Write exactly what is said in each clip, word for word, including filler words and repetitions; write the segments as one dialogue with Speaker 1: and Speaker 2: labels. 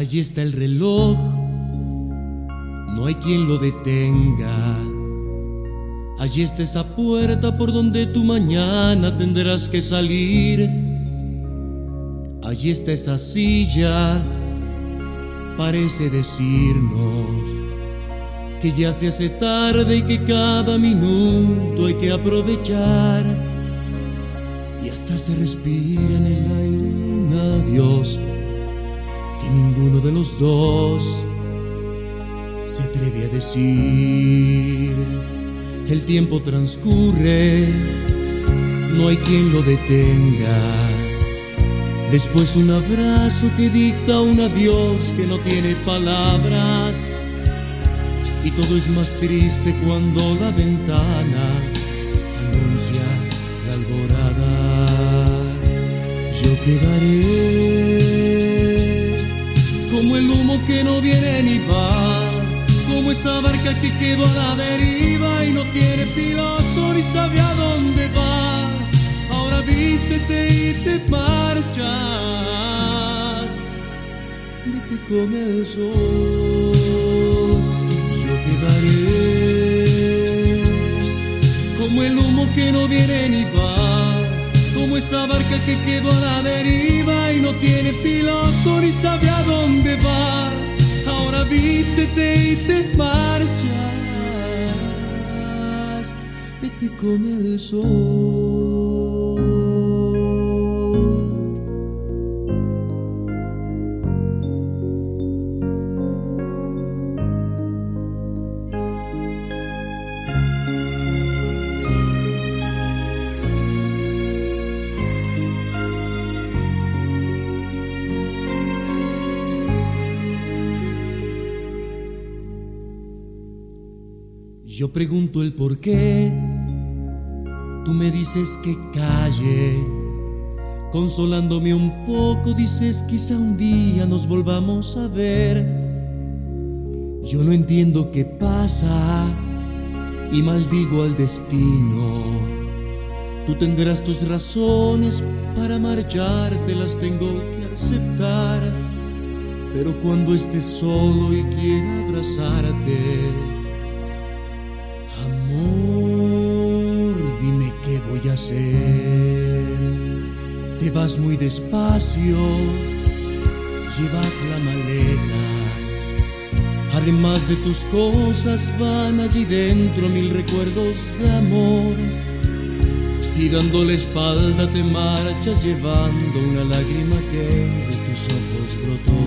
Speaker 1: Allí está el reloj, no hay quien lo detenga. Allí está esa puerta por donde tú mañana tendrás que salir. Allí está esa silla, parece decirnos que ya se hace tarde y que cada minuto hay que aprovechar. Y hasta se respira en el aire un adiós que ninguno de los dos se atreve a decir. El tiempo transcurre, no hay quien lo detenga. Después un abrazo que dicta un adiós que no tiene palabras. Y todo es más triste cuando la ventana anuncia la alborada. Yo quedaré como el humo que no viene ni va, como esa barca que quedó a la deriva y no tiene piloto ni sabe a dónde va. Ahora vístete y te marchas, vete con el sol. Yo quedaré como el humo que no viene ni va, como esa barca que quedó a la deriva y no tiene piloto ni sabe a dónde va. Ahora vístete y te marchas, vete con el sol. Yo pregunto el por qué, tú me dices que calle, consolándome un poco dices quizá un día nos volvamos a ver. Yo no entiendo qué pasa y maldigo al destino. Tú tendrás tus razones para marcharte, las tengo que aceptar, pero cuando estés solo y quiera abrazarte, dime qué voy a hacer. Te vas muy despacio, llevas la maleta. Además de tus cosas van allí dentro mil recuerdos de amor. Y dando la espalda te marchas llevando una lágrima que de tus ojos brotó.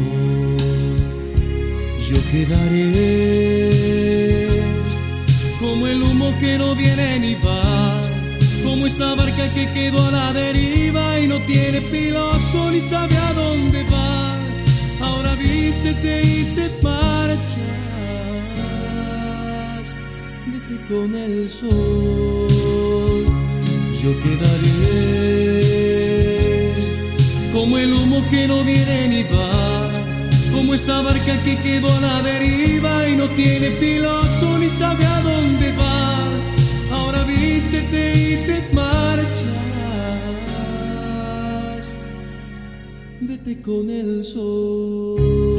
Speaker 1: Yo quedaré como el humo que no viene ni va, como esa barca que quedó a la deriva y no tiene piloto ni sabe a dónde va. Ahora vístete y te marchas, vete con el sol. Yo quedaré como el humo que no viene ni va, como esa barca que quedó a la deriva y no tiene piloto ni sabe a dónde va. Ahora vístete y te marchas, vete con el sol.